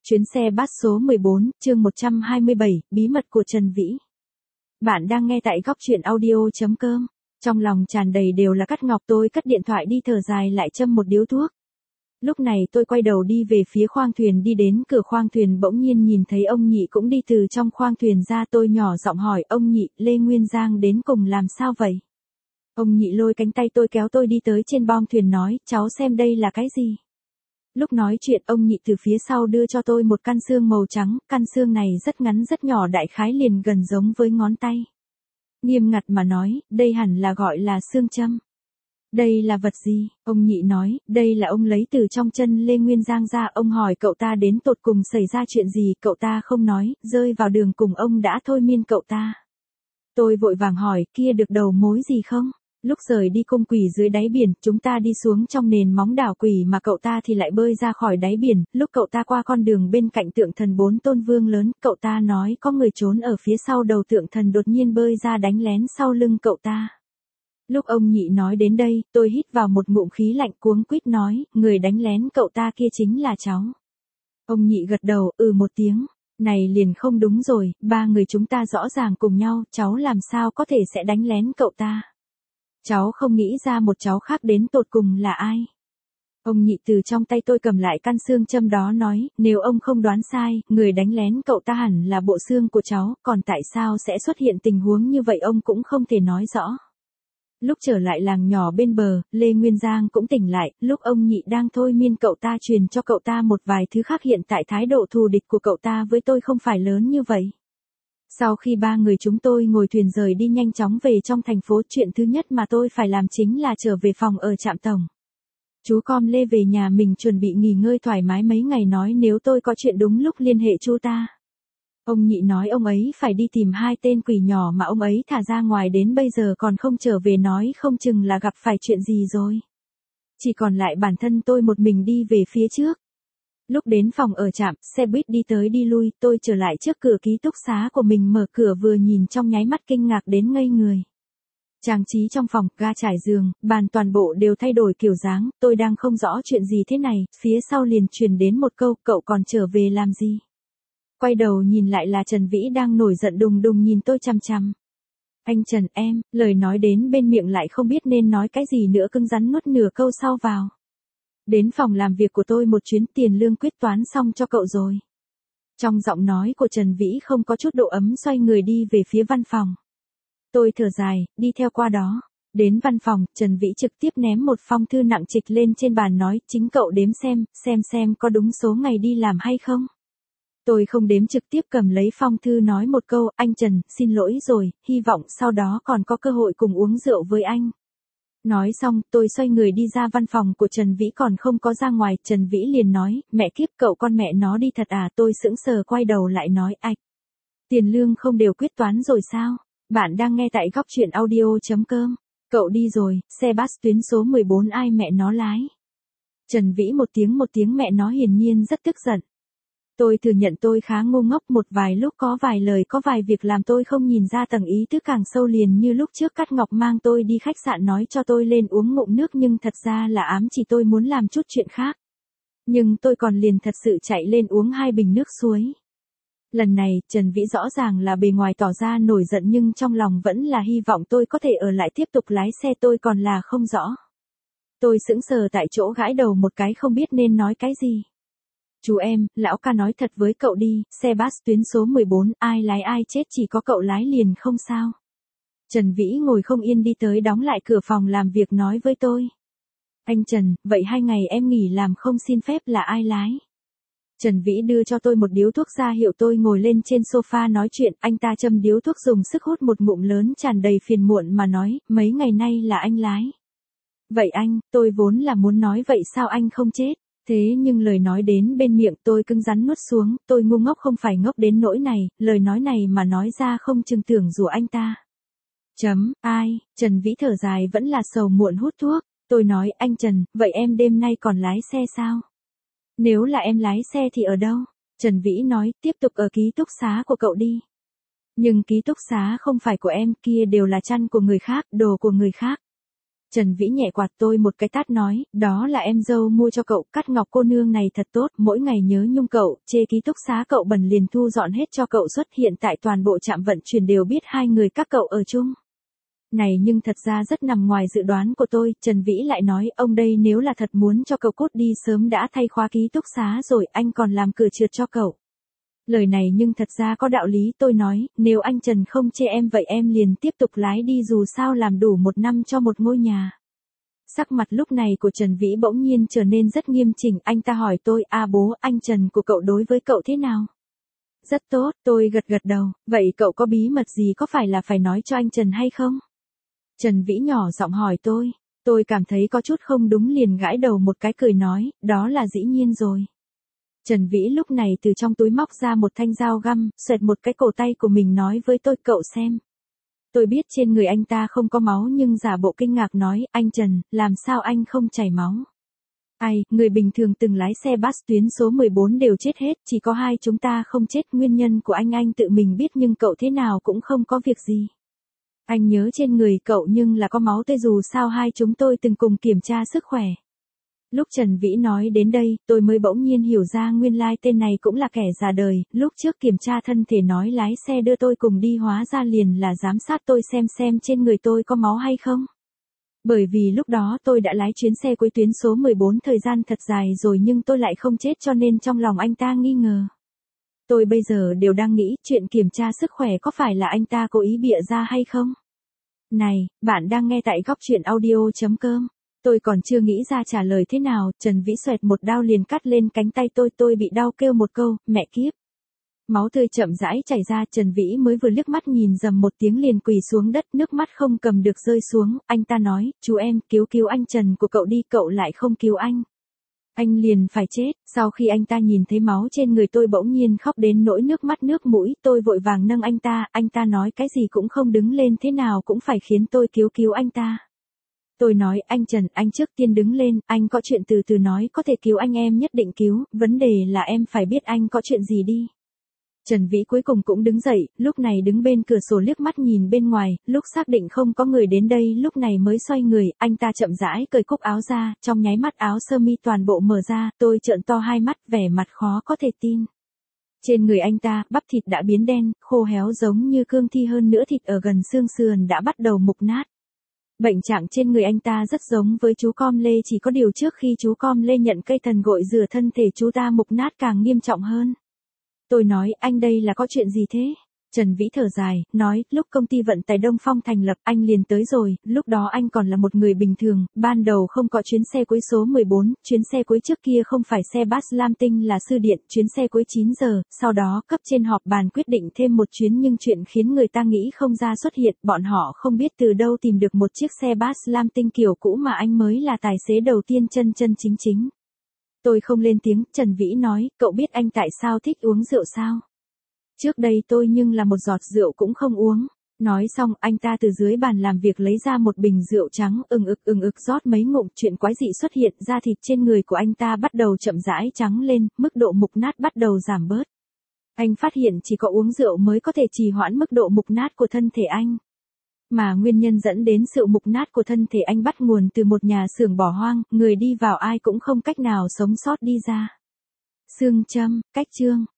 Chuyến xe bus số 14, chương 127, bí mật của Trần Vĩ. Bạn đang nghe tại góc truyện audio.com. Trong lòng tràn đầy đều là Cát Ngọc, tôi cất điện thoại đi thở dài lại châm một điếu thuốc. Lúc này tôi quay đầu đi về phía khoang thuyền, đi đến cửa khoang thuyền bỗng nhiên nhìn thấy ông Nhị cũng đi từ trong khoang thuyền ra. Tôi nhỏ giọng hỏi ông Nhị, Lê Nguyên Giang đến cùng làm sao vậy? Ông Nhị lôi cánh tay tôi kéo tôi đi tới trên bong thuyền nói, cháu xem đây là cái gì? Lúc nói chuyện ông Nhị từ phía sau đưa cho tôi một căn xương màu trắng, căn xương này rất ngắn rất nhỏ, đại khái liền gần giống với ngón tay. Nghiêm ngặt mà nói, đây hẳn là gọi là xương châm. Đây là vật gì? Ông Nhị nói, đây là ông lấy từ trong chân Lê Nguyên Giang ra. Ông hỏi cậu ta đến tột cùng xảy ra chuyện gì, cậu ta không nói, rơi vào đường cùng ông đã thôi miên cậu ta. Tôi vội vàng hỏi, kia được đầu mối gì không? Lúc rời đi cung quỷ dưới đáy biển, chúng ta đi xuống trong nền móng đảo quỷ mà cậu ta thì lại bơi ra khỏi đáy biển. Lúc cậu ta qua con đường bên cạnh tượng thần 4 tôn vương lớn, cậu ta nói có người trốn ở phía sau đầu tượng thần, đột nhiên bơi ra đánh lén sau lưng cậu ta. Lúc ông Nhị nói đến đây, tôi hít vào một ngụm khí lạnh, cuống quýt nói, người đánh lén cậu ta kia chính là cháu. Ông Nhị gật đầu, một tiếng. Này liền không đúng rồi, ba người chúng ta rõ ràng cùng nhau, cháu làm sao có thể sẽ đánh lén cậu ta? Cháu không nghĩ ra một cháu khác đến tột cùng là ai? Ông Nhị từ trong tay tôi cầm lại căn xương châm đó nói, nếu ông không đoán sai, người đánh lén cậu ta hẳn là bộ xương của cháu, còn tại sao sẽ xuất hiện tình huống như vậy ông cũng không thể nói rõ. Lúc trở lại làng nhỏ bên bờ, Lê Nguyên Giang cũng tỉnh lại, lúc ông Nhị đang thôi miên cậu ta truyền cho cậu ta một vài thứ khác, hiện tại thái độ thù địch của cậu ta với tôi không phải lớn như vậy. Sau khi ba người chúng tôi ngồi thuyền rời đi nhanh chóng về trong thành phố, chuyện thứ nhất mà tôi phải làm chính là trở về phòng ở trạm tổng. Chú Com Lê về nhà mình chuẩn bị nghỉ ngơi thoải mái mấy ngày, nói nếu tôi có chuyện đúng lúc liên hệ chú ta. Ông Nhị nói ông ấy phải đi tìm hai tên quỷ nhỏ mà ông ấy thả ra ngoài đến bây giờ còn không trở về, nói không chừng là gặp phải chuyện gì rồi. Chỉ còn lại bản thân tôi một mình đi về phía trước. Lúc đến phòng ở trạm, xe buýt đi tới đi lui, tôi trở lại trước cửa ký túc xá của mình, mở cửa vừa nhìn trong nháy mắt kinh ngạc đến ngây người. Trang trí trong phòng, ga trải giường, bàn toàn bộ đều thay đổi kiểu dáng, tôi đang không rõ chuyện gì thế này, phía sau liền truyền đến một câu, cậu còn trở về làm gì? Quay đầu nhìn lại là Trần Vĩ đang nổi giận đùng đùng nhìn tôi chằm chằm. Anh Trần em, lời nói đến bên miệng lại không biết nên nói cái gì nữa, cứng rắn nuốt nửa câu sau vào. Đến phòng làm việc của tôi một chuyến, tiền lương quyết toán xong cho cậu rồi. Trong giọng nói của Trần Vĩ không có chút độ ấm, xoay người đi về phía văn phòng. Tôi thở dài, đi theo qua đó. Đến văn phòng, Trần Vĩ trực tiếp ném một phong thư nặng trịch lên trên bàn nói, chính cậu đếm xem có đúng số ngày đi làm hay không. Tôi không đếm, trực tiếp cầm lấy phong thư nói một câu, anh Trần, xin lỗi rồi, hy vọng sau đó còn có cơ hội cùng uống rượu với anh. Nói xong, tôi xoay người đi ra văn phòng của Trần Vĩ, còn không có ra ngoài, Trần Vĩ liền nói, mẹ kiếp, cậu con mẹ nó đi thật à? Tôi sững sờ quay đầu lại nói, ạch, tiền lương không đều quyết toán rồi sao? Bạn đang nghe tại góc truyện audio.com. Cậu đi rồi, xe bus tuyến số 14 ai mẹ nó lái? Trần Vĩ một tiếng mẹ nó, hiển nhiên rất tức giận. Tôi thừa nhận tôi khá ngu ngốc, một vài lúc có vài lời có vài việc làm tôi không nhìn ra tầng ý tứ càng sâu, liền như lúc trước Cát Ngọc mang tôi đi khách sạn nói cho tôi lên uống ngụm nước, nhưng thật ra là ám chỉ tôi muốn làm chút chuyện khác. Nhưng tôi còn liền thật sự chạy lên uống 2 bình nước suối. Lần này, Trần Vĩ rõ ràng là bề ngoài tỏ ra nổi giận nhưng trong lòng vẫn là hy vọng tôi có thể ở lại tiếp tục lái xe, tôi còn là không rõ. Tôi sững sờ tại chỗ, gãi đầu một cái không biết nên nói cái gì. Chú em, lão ca nói thật với cậu đi, xe bus tuyến số 14, ai lái ai chết, chỉ có cậu lái liền không sao. Trần Vĩ ngồi không yên đi tới đóng lại cửa phòng làm việc nói với tôi. Anh Trần, vậy 2 ngày em nghỉ làm không xin phép là ai lái? Trần Vĩ đưa cho tôi một điếu thuốc ra hiệu tôi ngồi lên trên sofa nói chuyện, anh ta châm điếu thuốc dùng sức hút một ngụm lớn, tràn đầy phiền muộn mà nói, mấy ngày nay là anh lái. Vậy anh, tôi vốn là muốn nói vậy sao anh không chết? Thế nhưng lời nói đến bên miệng tôi cứng rắn nuốt xuống, tôi ngu ngốc không phải ngốc đến nỗi này, lời nói này mà nói ra không chừng tưởng rủa anh ta. Ai, Trần Vĩ thở dài vẫn là sầu muộn hút thuốc, tôi nói anh Trần, vậy em đêm nay còn lái xe sao? Nếu là em lái xe thì ở đâu? Trần Vĩ nói, tiếp tục ở ký túc xá của cậu đi. Nhưng ký túc xá không phải của em, kia đều là chăn của người khác, đồ của người khác. Trần Vĩ nhẹ quạt tôi một cái tát nói, đó là em dâu mua cho cậu, Cát Ngọc cô nương này thật tốt, mỗi ngày nhớ nhung cậu, chê ký túc xá cậu bẩn liền thu dọn hết cho cậu suốt, hiện tại toàn bộ trạm vận chuyển đều biết hai người các cậu ở chung. Này nhưng thật ra rất nằm ngoài dự đoán của tôi, Trần Vĩ lại nói, ông đây nếu là thật muốn cho cậu cút đi sớm đã thay khóa ký túc xá rồi, anh còn làm cửa trượt cho cậu. Lời này nhưng thật ra có đạo lý, tôi nói, nếu anh Trần không chê em vậy em liền tiếp tục lái đi dù sao làm đủ 1 năm cho một ngôi nhà. Sắc mặt lúc này của Trần Vĩ bỗng nhiên trở nên rất nghiêm chỉnh, anh ta hỏi tôi, bố, anh Trần của cậu đối với cậu thế nào? Rất tốt, tôi gật gật đầu, vậy cậu có bí mật gì có phải là phải nói cho anh Trần hay không? Trần Vĩ nhỏ giọng hỏi tôi cảm thấy có chút không đúng liền gãi đầu một cái cười nói, đó là dĩ nhiên rồi. Trần Vĩ lúc này từ trong túi móc ra một thanh dao găm, xoẹt một cái cổ tay của mình nói với tôi, cậu xem. Tôi biết trên người anh ta không có máu nhưng giả bộ kinh ngạc nói, anh Trần, làm sao anh không chảy máu? Ai, người bình thường từng lái xe bus tuyến số 14 đều chết hết, chỉ có hai chúng ta không chết, nguyên nhân của anh tự mình biết nhưng cậu thế nào cũng không có việc gì. Anh nhớ trên người cậu nhưng là có máu tươi dù sao hai chúng tôi từng cùng kiểm tra sức khỏe. Lúc Trần Vĩ nói đến đây, tôi mới bỗng nhiên hiểu ra nguyên lai tên này cũng là kẻ già đời, lúc trước kiểm tra thân thể nói lái xe đưa tôi cùng đi hóa ra liền là giám sát tôi xem trên người tôi có máu hay không. Bởi vì lúc đó tôi đã lái chuyến xe cuối tuyến số 14 thời gian thật dài rồi nhưng tôi lại không chết cho nên trong lòng anh ta nghi ngờ. Tôi bây giờ đều đang nghĩ chuyện kiểm tra sức khỏe có phải là anh ta cố ý bịa ra hay không? Này, bạn đang nghe tại góc truyện audio.com. Tôi còn chưa nghĩ ra trả lời thế nào, Trần Vĩ xoẹt một đao liền cắt lên cánh tay tôi bị đau kêu một câu, mẹ kiếp. Máu tươi chậm rãi chảy ra, Trần Vĩ mới vừa liếc mắt nhìn dầm một tiếng liền quỳ xuống đất, nước mắt không cầm được rơi xuống, anh ta nói, chú em, cứu anh Trần của cậu đi, cậu lại không cứu anh. Anh liền phải chết, sau khi anh ta nhìn thấy máu trên người tôi bỗng nhiên khóc đến nỗi nước mắt nước mũi, tôi vội vàng nâng anh ta nói cái gì cũng không đứng lên thế nào cũng phải khiến tôi cứu anh ta. Tôi nói, anh Trần, anh trước tiên đứng lên, anh có chuyện từ từ nói, có thể cứu anh em nhất định cứu, vấn đề là em phải biết anh có chuyện gì đi. Trần Vĩ cuối cùng cũng đứng dậy, lúc này đứng bên cửa sổ liếc mắt nhìn bên ngoài, lúc xác định không có người đến đây lúc này mới xoay người, anh ta chậm rãi cởi cúc áo ra, trong nháy mắt áo sơ mi toàn bộ mở ra, tôi trợn to hai mắt, vẻ mặt khó có thể tin. Trên người anh ta, bắp thịt đã biến đen, khô héo giống như cương thi hơn nữa thịt ở gần xương sườn đã bắt đầu mục nát. Bệnh trạng trên người anh ta rất giống với chú Com Lê chỉ có điều trước khi chú Com Lê nhận cây thần gội rửa thân thể chú ta mục nát càng nghiêm trọng hơn. Tôi nói, anh đây là có chuyện gì thế? Trần Vĩ thở dài, nói, lúc công ty vận tải Đông Phong thành lập anh liền tới rồi, lúc đó anh còn là một người bình thường, ban đầu không có chuyến xe cuối số 14, chuyến xe cuối trước kia không phải xe bus Lam Tinh là Sư Điện, chuyến xe cuối 9 giờ, sau đó cấp trên họp bàn quyết định thêm một chuyến nhưng chuyện khiến người ta nghĩ không ra xuất hiện, bọn họ không biết từ đâu tìm được một chiếc xe bus Lam Tinh kiểu cũ mà anh mới là tài xế đầu tiên chân chính. Tôi không lên tiếng, Trần Vĩ nói, cậu biết anh tại sao thích uống rượu sao? Trước đây tôi nhưng là một giọt rượu cũng không uống. Nói xong, anh ta từ dưới bàn làm việc lấy ra một bình rượu trắng, ừng ực rót mấy ngụm, chuyện quái dị xuất hiện, da thịt trên người của anh ta bắt đầu chậm rãi trắng lên, mức độ mục nát bắt đầu giảm bớt. Anh phát hiện chỉ có uống rượu mới có thể trì hoãn mức độ mục nát của thân thể anh. Mà nguyên nhân dẫn đến sự mục nát của thân thể anh bắt nguồn từ một nhà xưởng bỏ hoang, người đi vào ai cũng không cách nào sống sót đi ra. Xương châm, cách chương.